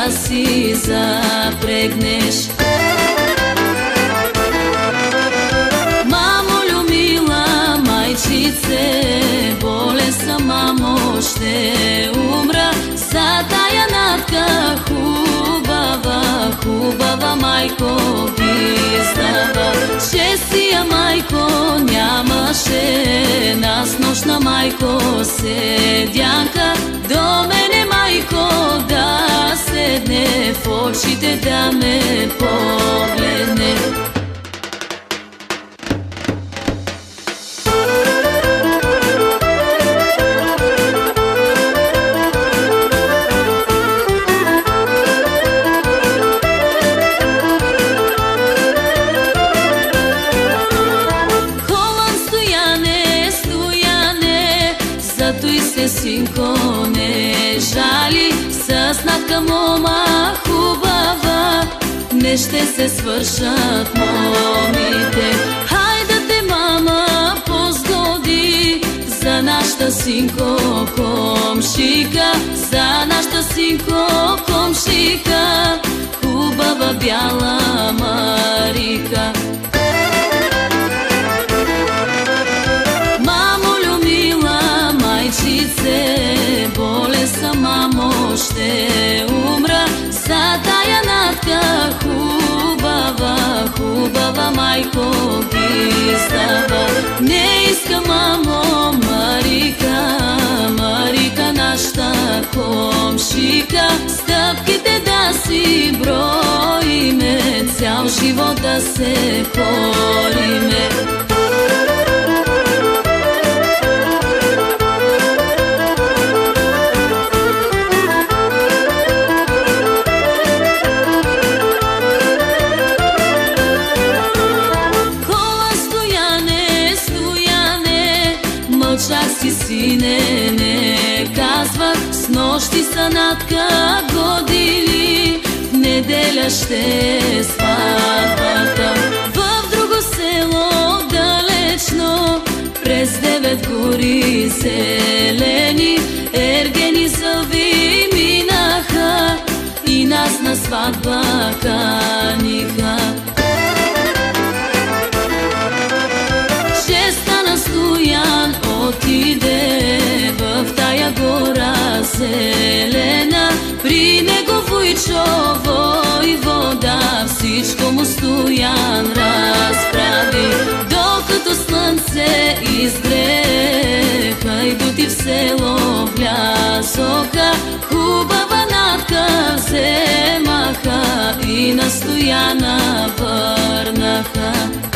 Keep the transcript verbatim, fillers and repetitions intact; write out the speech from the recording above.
да си запрегнеш. Мамо любила майчице, болен съм, мамо, ще умра за тая натка хубава, хубава майко гиздава. Честия майко нямаше, нас нощна майко седянка, до мене майко да седне, в очите да ме погледне. Синко не жали, с натка мома хубава не ще се свършат момите. Хайде те, мама, позгоди за нашата синко комшика, за нашата синко комшика, хубава бяла Марика. Болен съм, мамо, ще умра за тая натка хубава, хубава майко гиздава. Не искам, мамо, Марика, Марика, нашата комшика, стъпките да си броиме, цял живот да се полиме. Мълчах си, сине, не казвах, с нощи са натка годили, в неделя ще е сватбата. В друго село далечно, през девет гори зелени, ергени зъби минаха и нас на сватба каниха. Стоян отиде в тая гора зелена, при него войчо войвода, всичко му Стоян разправи. Докато слънце изгреха, идути в село влязоха, хубава натка вземаха и на Стояна върнаха.